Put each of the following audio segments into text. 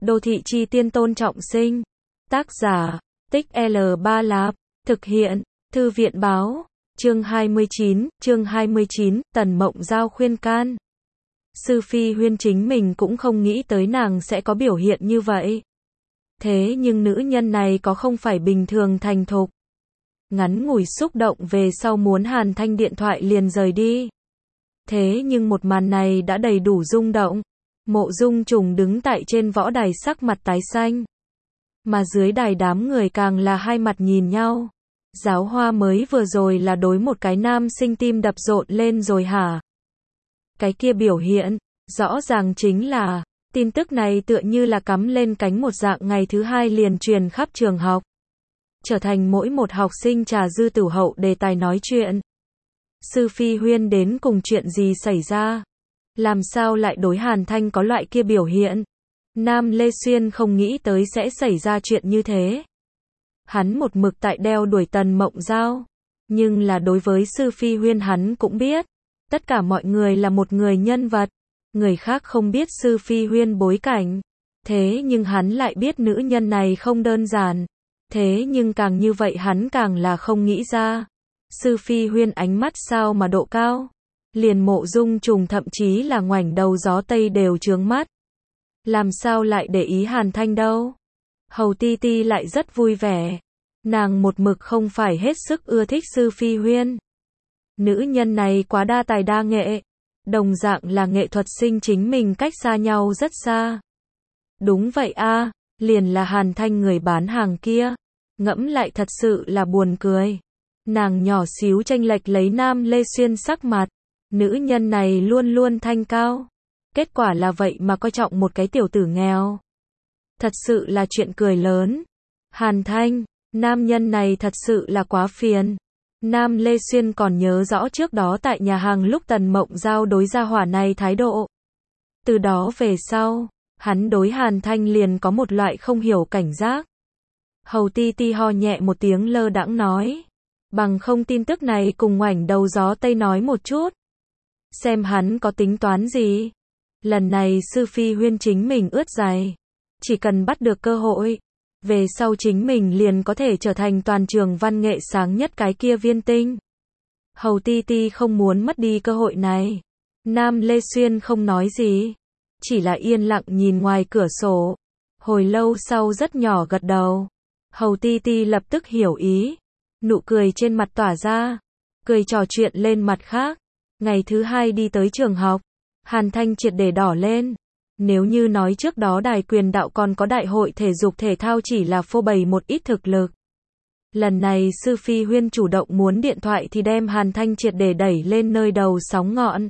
Đô thị chi tiên Tôn Trọng Sinh. Tác giả, Tích L3 Lạp. Thực hiện, Thư viện báo. Chương 29, Tần Mộng Giao khuyên can. Sư Phi Huyên chính mình cũng không nghĩ tới nàng sẽ có biểu hiện như vậy. Thế nhưng nữ nhân này có không phải bình thường thành thục. Ngắn ngủi xúc động về sau muốn Hàn Thanh điện thoại liền rời đi. Thế nhưng một màn này đã đầy đủ rung động. Mộ Dung Trùng đứng tại trên võ đài sắc mặt tái xanh. Mà dưới đài đám người càng là hai mặt nhìn nhau. Giáo hoa mới vừa rồi là đối một cái nam sinh tim đập rộn lên rồi hả? Cái kia biểu hiện, rõ ràng chính là, tin tức này tựa như là cắm lên cánh một dạng ngày thứ hai liền truyền khắp trường học. Trở thành mỗi một học sinh trà dư tử hậu đề tài nói chuyện. Sư Phi Huyên đến cùng chuyện gì xảy ra? Làm sao lại đối Hàn Thanh có loại kia biểu hiện? Nam Lê Xuyên không nghĩ tới sẽ xảy ra chuyện như thế. Hắn một mực tại đeo đuổi Tần Mộng Giao. Nhưng là đối với Sư Phi Huyên hắn cũng biết. Tất cả mọi người là một người nhân vật. Người khác không biết Sư Phi Huyên bối cảnh. Thế nhưng hắn lại biết nữ nhân này không đơn giản. Thế nhưng càng như vậy hắn càng là không nghĩ ra. Sư Phi Huyên ánh mắt sao mà độ cao. Liền Mộ Dung Trùng thậm chí là ngoảnh đầu gió Tây đều trướng mắt. Làm sao lại để ý Hàn Thanh đâu? Hầu Ti Ti lại rất vui vẻ. Nàng một mực không phải hết sức ưa thích Sư Phi Huyên. Nữ nhân này quá đa tài đa nghệ. Đồng dạng là nghệ thuật sinh chính mình cách xa nhau rất xa. Đúng vậy a, liền là Hàn Thanh người bán hàng kia. Ngẫm lại thật sự là buồn cười. Nàng nhỏ xíu chênh lệch lấy Nam Lê Xuyên sắc mặt. Nữ nhân này luôn luôn thanh cao. Kết quả là vậy mà coi trọng một cái tiểu tử nghèo. Thật sự là chuyện cười lớn. Hàn Thanh, nam nhân này thật sự là quá phiền. Nam Lê Xuyên còn nhớ rõ trước đó tại nhà hàng lúc Tần Mộng Giao đối gia hỏa này thái độ. Từ đó về sau, hắn đối Hàn Thanh liền có một loại không hiểu cảnh giác. Hầu Ti Ti ho nhẹ một tiếng lơ đãng nói. Bằng không tin tức này cùng ngoảnh đầu gió Tây nói một chút. Xem hắn có tính toán gì. Lần này Sư Phi Huyên chính mình ướt giày. Chỉ cần bắt được cơ hội. Về sau chính mình liền có thể trở thành toàn trường văn nghệ sáng nhất cái kia viên tinh. Hầu Ti Ti không muốn mất đi cơ hội này. Nam Lê Xuyên không nói gì. Chỉ là yên lặng nhìn ngoài cửa sổ. Hồi lâu sau rất nhỏ gật đầu. Hầu Ti Ti lập tức hiểu ý. Nụ cười trên mặt tỏa ra. Cười trò chuyện lên mặt khác. Ngày thứ hai đi tới trường học. Hàn Thanh triệt để đỏ lên. Nếu như nói trước đó đài quyền đạo còn có đại hội thể dục thể thao chỉ là phô bày một ít thực lực. Lần này Sư Phi Huyên chủ động muốn điện thoại thì đem Hàn Thanh triệt để đẩy lên nơi đầu sóng ngọn.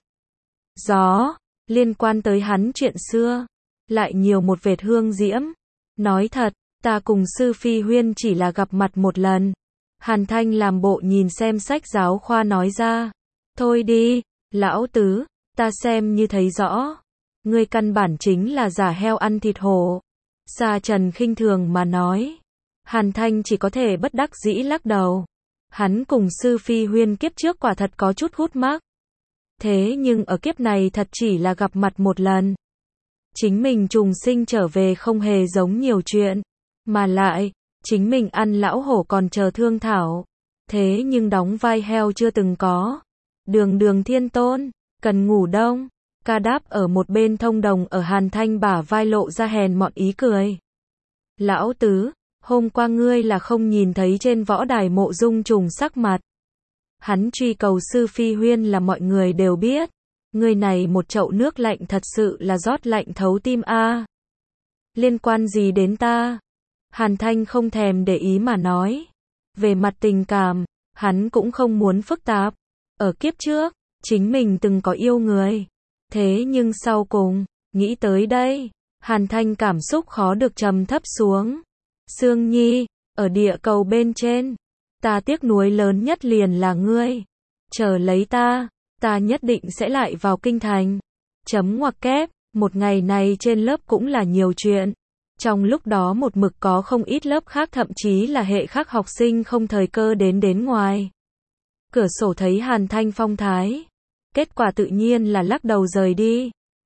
Gió, liên quan tới hắn chuyện xưa. Lại nhiều một vệt hương diễm. Nói thật, ta cùng Sư Phi Huyên chỉ là gặp mặt một lần. Hàn Thanh làm bộ nhìn xem sách giáo khoa nói ra. Thôi đi, lão tứ, ta xem như thấy rõ. Ngươi căn bản chính là giả heo ăn thịt hổ. Sa Trần khinh thường mà nói. Hàn Thanh chỉ có thể bất đắc dĩ lắc đầu. Hắn cùng Sư Phi Huyên kiếp trước quả thật có chút hút mắc. Thế nhưng ở kiếp này thật chỉ là gặp mặt một lần. Chính mình trùng sinh trở về không hề giống nhiều chuyện. Mà lại, chính mình ăn lão hổ còn chờ thương thảo. Thế nhưng đóng vai heo chưa từng có. Đường Thiên Tôn, cần ngủ đông. Ca Đáp ở một bên thông đồng ở Hàn Thanh bả vai lộ ra hèn mọn ý cười. Lão tứ, hôm qua ngươi là không nhìn thấy trên võ đài Mộ Dung Trùng sắc mặt. Hắn truy cầu Sư Phi Huyên là mọi người đều biết. Ngươi này một chậu nước lạnh thật sự là rót lạnh thấu tim a. Liên quan gì đến ta? Hàn Thanh không thèm để ý mà nói. Về mặt tình cảm, hắn cũng không muốn phức tạp. Ở kiếp trước, chính mình từng có yêu người. Thế nhưng sau cùng, nghĩ tới đây, Hàn Thanh cảm xúc khó được trầm thấp xuống. Sương Nhi, ở địa cầu bên trên, ta tiếc nuối lớn nhất liền là ngươi. Chờ lấy ta nhất định sẽ lại vào kinh thành. Chấm ngoặc kép, một ngày này trên lớp cũng là nhiều chuyện. Trong lúc đó một mực có không ít lớp khác thậm chí là hệ khác học sinh không thời cơ đến ngoài. Cửa sổ thấy Hàn Thanh phong thái. Kết quả tự nhiên là lắc đầu rời đi.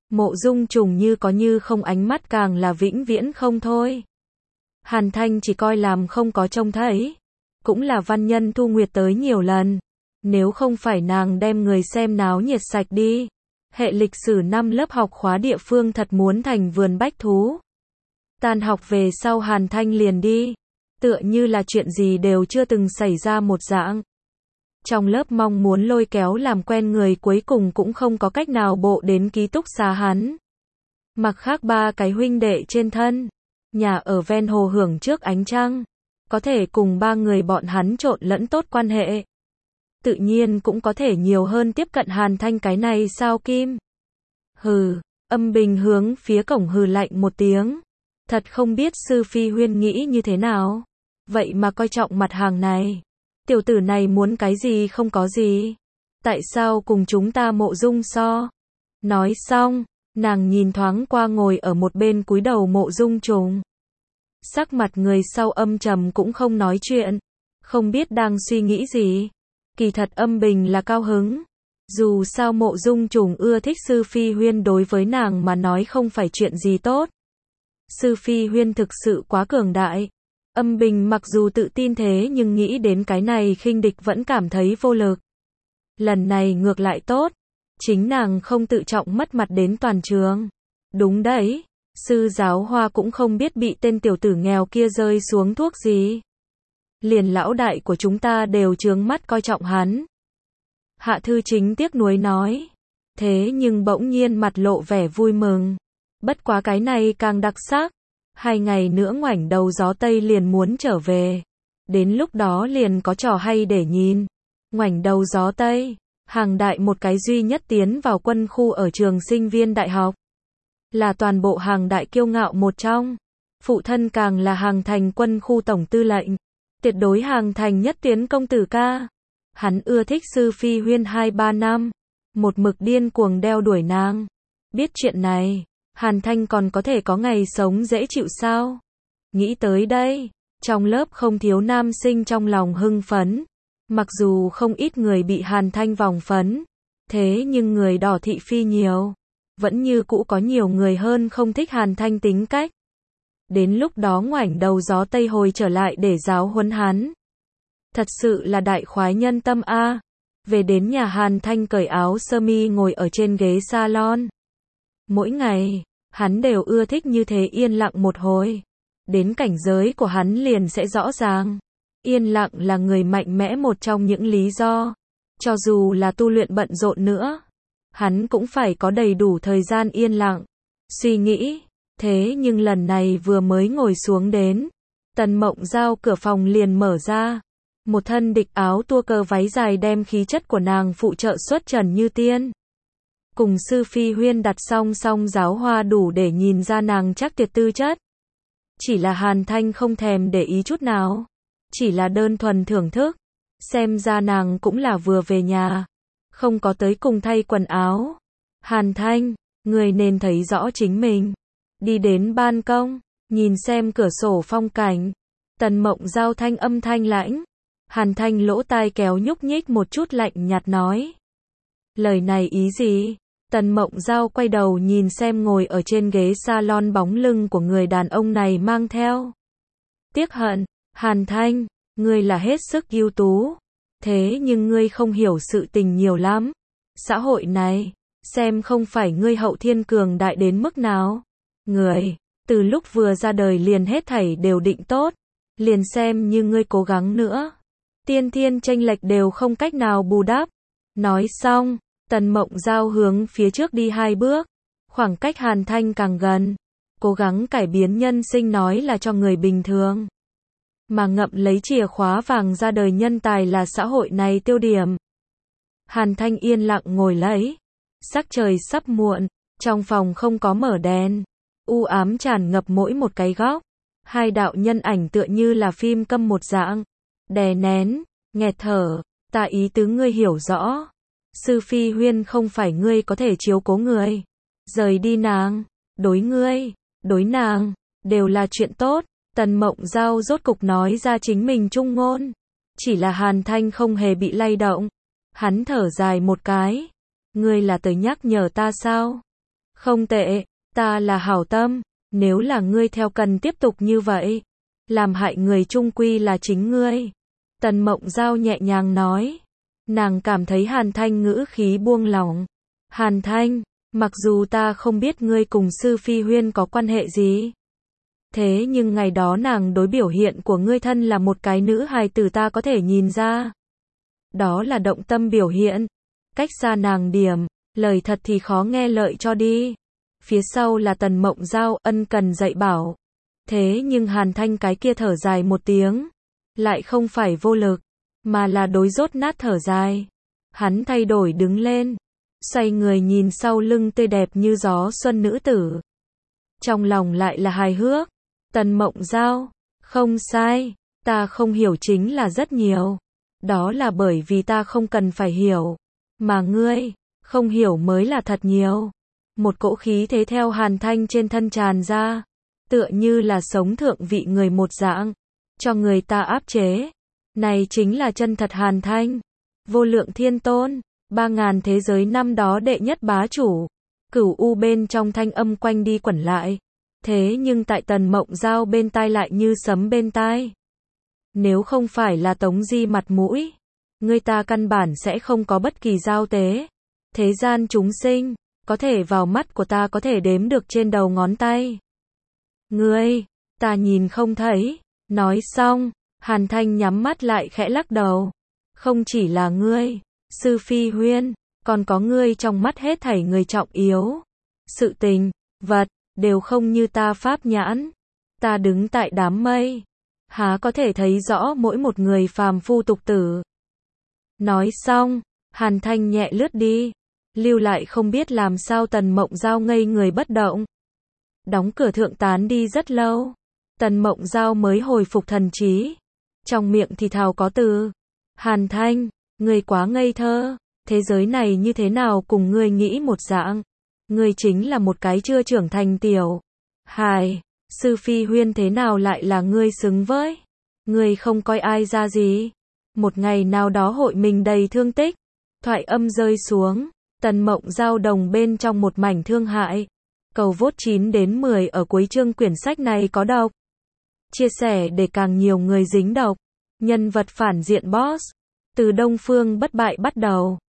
Mộ Dung Trùng như có như không, ánh mắt càng là vĩnh viễn không thôi. Hàn Thanh chỉ coi làm không có trông thấy. Cũng là Văn Nhân Thu Nguyệt tới nhiều lần. Nếu không phải nàng đem người xem náo nhiệt sạch đi. Hệ lịch sử 5 lớp học khóa địa phương thật muốn thành vườn bách thú. Tan học về sau Hàn Thanh liền đi. Tựa như là chuyện gì đều chưa từng xảy ra một dạng. Trong lớp mong muốn lôi kéo làm quen người cuối cùng cũng không có cách nào bộ đến ký túc xá hắn. Mặc khác 3 cái huynh đệ trên thân. Nhà ở ven hồ hưởng trước ánh trăng. Có thể cùng 3 người bọn hắn trộn lẫn tốt quan hệ. Tự nhiên cũng có thể nhiều hơn tiếp cận Hàn Thanh cái này sao kim. Hừ, Âm Bình hướng phía cổng hừ lạnh một tiếng. Thật không biết Sư Phi Huyên nghĩ như thế nào. Vậy mà coi trọng mặt hàng này. Tiểu tử này muốn cái gì không có gì. Tại sao cùng chúng ta Mộ Dung so? Nói xong, nàng nhìn thoáng qua ngồi ở một bên cúi đầu Mộ Dung Trùng. Sắc mặt người sau âm trầm cũng không nói chuyện. Không biết đang suy nghĩ gì. Kỳ thật Âm Bình là cao hứng. Dù sao Mộ Dung Trùng ưa thích Sư Phi Huyên đối với nàng mà nói không phải chuyện gì tốt. Sư Phi Huyên thực sự quá cường đại. Âm Bình mặc dù tự tin thế nhưng nghĩ đến cái này khinh địch vẫn cảm thấy vô lực. Lần này ngược lại tốt. Chính nàng không tự trọng mất mặt đến toàn trường. Đúng đấy. Sư Giáo Hoa cũng không biết bị tên tiểu tử nghèo kia rơi xuống thuốc gì. Liền lão đại của chúng ta đều trướng mắt coi trọng hắn. Hạ Thư Chính tiếc nuối nói. Thế nhưng bỗng nhiên mặt lộ vẻ vui mừng. Bất quá cái này càng đặc sắc. 2 ngày nữa Ngoảnh Đầu Gió Tây liền muốn trở về. Đến lúc đó liền có trò hay để nhìn. Ngoảnh Đầu Gió Tây, hàng đại một cái duy nhất tiến vào quân khu ở trường sinh viên đại học. Là toàn bộ hàng đại kiêu ngạo một trong. Phụ thân càng là Hàng Thành quân khu tổng tư lệnh. Tuyệt đối Hàng Thành nhất tiến công tử ca. Hắn ưa thích Sư Phi Huyên 2-3 năm. Một mực điên cuồng đeo đuổi nàng. Biết chuyện này, Hàn Thanh còn có thể có ngày sống dễ chịu sao? Nghĩ tới đây, trong lớp không thiếu nam sinh trong lòng hưng phấn. Mặc dù không ít người bị Hàn Thanh vòng phấn, thế nhưng người đỏ thị phi nhiều. Vẫn như cũ có nhiều người hơn không thích Hàn Thanh tính cách. Đến lúc đó Ngoảnh Đầu Gió Tây hồi trở lại để giáo huấn hắn. Thật sự là đại khoái nhân tâm a. Về đến nhà Hàn Thanh cởi áo sơ mi ngồi ở trên ghế salon. Mỗi ngày, hắn đều ưa thích như thế yên lặng một hồi. Đến cảnh giới của hắn liền sẽ rõ ràng. Yên lặng là người mạnh mẽ một trong những lý do. Cho dù là tu luyện bận rộn nữa, hắn cũng phải có đầy đủ thời gian yên lặng. Suy nghĩ, thế nhưng lần này vừa mới ngồi xuống đến. Tần Mộng Giao cửa phòng liền mở ra. Một thân địch áo tua cơ váy dài đem khí chất của nàng phụ trợ xuất trần như tiên. Cùng Sư Phi Huyên đặt song song Giáo Hoa đủ để nhìn ra nàng chắc tuyệt tư chất. Chỉ là Hàn Thanh không thèm để ý chút nào. Chỉ là đơn thuần thưởng thức. Xem ra nàng cũng là vừa về nhà. Không có tới cùng thay quần áo. Hàn Thanh, người nên thấy rõ chính mình. Đi đến ban công, nhìn xem cửa sổ phong cảnh. Tần Mộng Giao thanh âm thanh lãnh. Hàn Thanh lỗ tai kéo nhúc nhích một chút lạnh nhạt nói. Lời này ý gì? Tần Mộng Giao quay đầu nhìn xem ngồi ở trên ghế salon bóng lưng của người đàn ông này mang theo tiếc hận. Hàn Thanh, ngươi là hết sức ưu tú. Thế nhưng ngươi không hiểu sự tình nhiều lắm. Xã hội này, xem không phải ngươi hậu thiên cường đại đến mức nào. Người, từ lúc vừa ra đời liền hết thảy đều định tốt. Liền xem như ngươi cố gắng nữa. Tiên thiên chênh lệch đều không cách nào bù đắp. Nói xong, Tần Mộng Giao hướng phía trước đi 2 bước. Khoảng cách Hàn Thanh càng gần. Cố gắng cải biến nhân sinh nói là cho người bình thường. Mà ngậm lấy chìa khóa vàng ra đời nhân tài là xã hội này tiêu điểm. Hàn Thanh yên lặng ngồi lấy. Sắc trời sắp muộn. Trong phòng không có mở đèn. U ám tràn ngập mỗi một cái góc. 2 đạo nhân ảnh tựa như là phim câm một dạng. Đè nén, nghẹt thở. Ta ý tứ ngươi hiểu rõ. Sư Phi Huyên không phải ngươi có thể chiếu cố người. Rời đi nàng, đối ngươi, đối nàng, đều là chuyện tốt. Tần Mộng Giao rốt cục nói ra chính mình trung ngôn. Chỉ là Hàn Thanh không hề bị lay động. Hắn thở dài một cái. Ngươi là tới nhắc nhở ta sao? Không tệ, ta là hảo tâm, nếu là ngươi theo cần tiếp tục như vậy, làm hại người chung quy là chính ngươi. Tần Mộng Giao nhẹ nhàng nói. Nàng cảm thấy Hàn Thanh ngữ khí buông lỏng. Hàn Thanh, mặc dù ta không biết ngươi cùng Sư Phi Huyên có quan hệ gì, thế nhưng ngày đó nàng đối biểu hiện của ngươi thân là một cái nữ hài tử ta có thể nhìn ra. Đó là động tâm biểu hiện. Cách xa nàng điểm, lời thật thì khó nghe lợi cho đi. Phía sau là Tần Mộng Giao ân cần dạy bảo. Thế nhưng Hàn Thanh cái kia thở dài một tiếng. Lại không phải vô lực, mà là đối dốt nát thở dài. Hắn thay đổi đứng lên, xoay người nhìn sau lưng tươi đẹp như gió xuân nữ tử. Trong lòng lại là hài hước. Tần Mộng Giao, không sai, ta không hiểu chính là rất nhiều. Đó là bởi vì ta không cần phải hiểu, mà ngươi, không hiểu mới là thật nhiều. Một cỗ khí thế theo Hàn Thanh trên thân tràn ra, tựa như là sống thượng vị người một dạng, cho người ta áp chế. Này chính là chân thật Hàn Thanh, vô lượng thiên tôn, 3000 thế giới năm đó đệ nhất bá chủ. Cửu u bên trong thanh âm quanh đi quẩn lại. Thế nhưng tại Tần Mộng Giao bên tai lại như sấm bên tai. Nếu không phải là Tống Di mặt mũi, người ta căn bản sẽ không có bất kỳ giao tế. Thế gian chúng sinh, có thể vào mắt của ta có thể đếm được trên đầu ngón tay. Ngươi, ta nhìn không thấy. Nói xong, Hàn Thanh nhắm mắt lại khẽ lắc đầu. Không chỉ là ngươi, Sư Phi Huyên, còn có ngươi trong mắt hết thảy người trọng yếu. Sự tình, vật, đều không như ta pháp nhãn. Ta đứng tại đám mây, há có thể thấy rõ mỗi một người phàm phu tục tử. Nói xong, Hàn Thanh nhẹ lướt đi, lưu lại không biết làm sao Tần Mộng Giao ngây người bất động. Đóng cửa thượng tán đi rất lâu, Tần Mộng Giao mới hồi phục thần trí. Trong miệng thì thào có từ. Hàn Thanh, ngươi quá ngây thơ, thế giới này như thế nào cùng ngươi nghĩ một dạng. Ngươi chính là một cái chưa trưởng thành tiểu hài. Sư Phi Huyên thế nào lại là ngươi xứng với. Ngươi không coi ai ra gì. Một ngày nào đó hội mình đầy thương tích. Thoại âm rơi xuống, Tần Mộng Giao đồng bên trong một mảnh thương hại. Cầu vote 9 đến 10 ở cuối chương quyển sách này có đọc. Chia sẻ để càng nhiều người dính đọc. Nhân vật phản diện boss. Từ Đông Phương bất bại bắt đầu.